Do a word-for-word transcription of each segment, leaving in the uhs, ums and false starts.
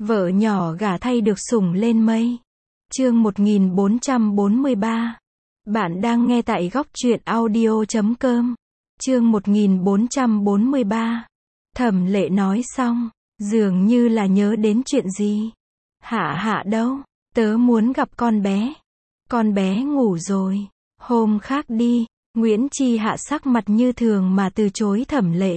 Vợ nhỏ gả thay được sủng lên mây. Chương một nghìn bốn trăm bốn mươi ba. Bạn đang nghe tại góc truyện audio chấm com. Chương một nghìn bốn trăm bốn mươi ba. Thẩm Lệ nói xong, dường như là nhớ đến chuyện gì. Hạ Hạ đâu? Tớ muốn gặp con bé. Con bé ngủ rồi. Hôm khác đi. Nguyễn Chi Hạ sắc mặt như thường mà từ chối Thẩm Lệ.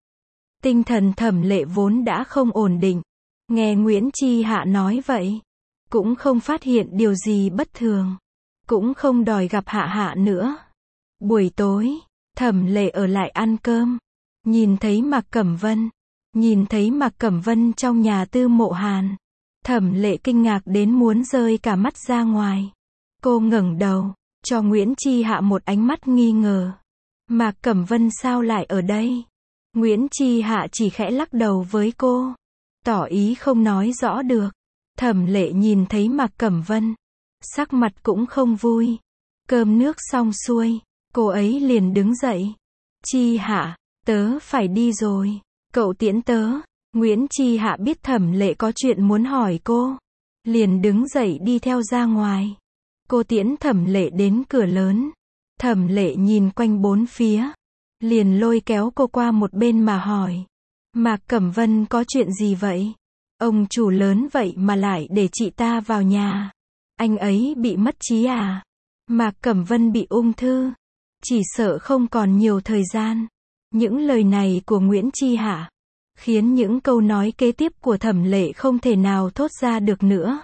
Tinh thần Thẩm Lệ vốn đã không ổn định. Nghe Nguyễn Chi Hạ nói vậy, cũng không phát hiện điều gì bất thường, cũng không đòi gặp Hạ Hạ nữa. Buổi tối, Thẩm Lệ ở lại ăn cơm, nhìn thấy Mạc Cẩm Vân, nhìn thấy Mạc Cẩm Vân trong nhà Tư Mộ Hàn, Thẩm Lệ kinh ngạc đến muốn rơi cả mắt ra ngoài. Cô ngẩng đầu, cho Nguyễn Chi Hạ một ánh mắt nghi ngờ. Mạc Cẩm Vân sao lại ở đây? Nguyễn Chi Hạ chỉ khẽ lắc đầu với cô, tỏ ý không nói rõ được. Thẩm Lệ nhìn thấy Mạc Cẩm Vân, sắc mặt cũng không vui. Cơm nước xong xuôi, cô ấy liền đứng dậy. Chi Hạ, tớ phải đi rồi, cậu tiễn tớ. Nguyễn Chi Hạ biết Thẩm Lệ có chuyện muốn hỏi cô, liền đứng dậy đi theo ra ngoài. Cô tiễn Thẩm Lệ đến cửa lớn. Thẩm Lệ nhìn quanh bốn phía, liền lôi kéo cô qua một bên mà hỏi. Mạc Cẩm Vân có chuyện gì vậy? Ông chủ lớn vậy mà lại để chị ta vào nhà. Anh ấy bị mất trí à? Mạc Cẩm Vân bị ung thư, chỉ sợ không còn nhiều thời gian. Những lời này của Nguyễn Chi Hạ khiến những câu nói kế tiếp của Thẩm Lệ không thể nào thốt ra được nữa.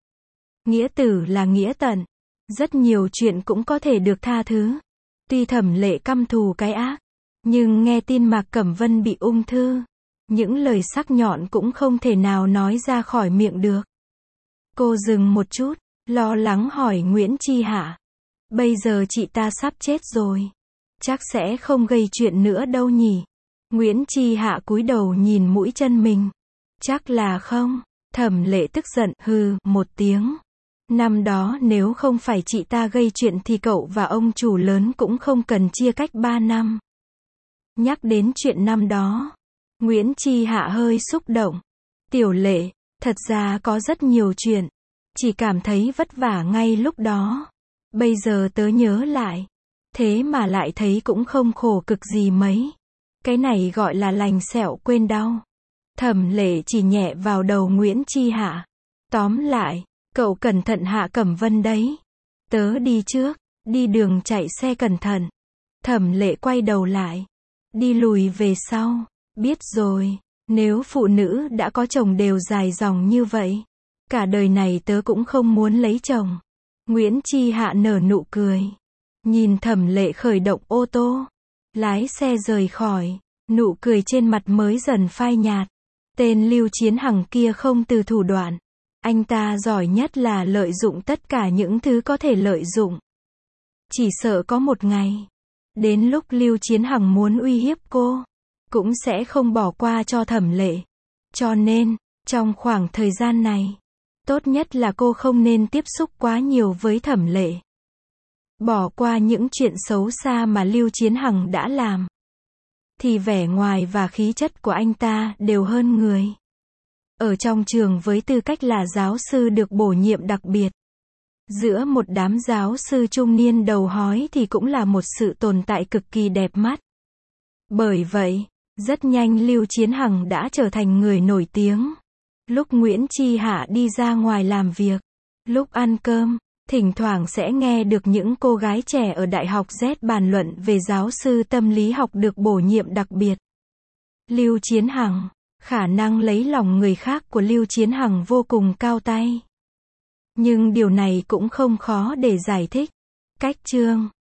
Nghĩa tử là nghĩa tận, rất nhiều chuyện cũng có thể được tha thứ. Tuy Thẩm Lệ căm thù cái ác, nhưng nghe tin Mạc Cẩm Vân bị ung thư, những lời sắc nhọn cũng không thể nào nói ra khỏi miệng được. Cô dừng một chút, lo lắng hỏi Nguyễn Chi Hạ. Bây giờ chị ta sắp chết rồi, chắc sẽ không gây chuyện nữa đâu nhỉ? Nguyễn Chi Hạ cúi đầu nhìn mũi chân mình. Chắc là không. Thẩm Lệ tức giận, hừ, một tiếng. Năm đó nếu không phải chị ta gây chuyện thì cậu và ông chủ lớn cũng không cần chia cách ba năm. Nhắc đến chuyện năm đó, Nguyễn Chi Hạ hơi xúc động. Tiểu Lệ, thật ra có rất nhiều chuyện, chỉ cảm thấy vất vả ngay lúc đó. Bây giờ tớ nhớ lại, thế mà lại thấy cũng không khổ cực gì mấy. Cái này gọi là lành sẹo quên đau. Thẩm Lệ chỉ nhẹ vào đầu Nguyễn Chi Hạ. Tóm lại, cậu cẩn thận Hạ Cẩm Vân đấy. Tớ đi trước, đi đường chạy xe cẩn thận. Thẩm Lệ quay đầu lại, đi lùi về sau. Biết rồi, nếu phụ nữ đã có chồng đều dài dòng như vậy, cả đời này tớ cũng không muốn lấy chồng. Nguyễn Chi Hạ nở nụ cười, nhìn Thẩm Lệ khởi động ô tô, lái xe rời khỏi, nụ cười trên mặt mới dần phai nhạt. Tên Lưu Chiến Hằng kia không từ thủ đoạn, anh ta giỏi nhất là lợi dụng tất cả những thứ có thể lợi dụng. Chỉ sợ có một ngày, đến lúc Lưu Chiến Hằng muốn uy hiếp cô, cũng sẽ không bỏ qua cho Thẩm Lệ. Cho nên, trong khoảng thời gian này, tốt nhất là cô không nên tiếp xúc quá nhiều với Thẩm Lệ. Bỏ qua những chuyện xấu xa mà Lưu Chiến Hằng đã làm, thì vẻ ngoài và khí chất của anh ta đều hơn người. Ở trong trường với tư cách là giáo sư được bổ nhiệm đặc biệt, giữa một đám giáo sư trung niên đầu hói thì cũng là một sự tồn tại cực kỳ đẹp mắt. Bởi vậy, rất nhanh Lưu Chiến Hằng đã trở thành người nổi tiếng. Lúc Nguyễn Chi Hạ đi ra ngoài làm việc, lúc ăn cơm, thỉnh thoảng sẽ nghe được những cô gái trẻ ở Đại học Z bàn luận về giáo sư tâm lý học được bổ nhiệm đặc biệt. Lưu Chiến Hằng, khả năng lấy lòng người khác của Lưu Chiến Hằng vô cùng cao tay. Nhưng điều này cũng không khó để giải thích. Cách chương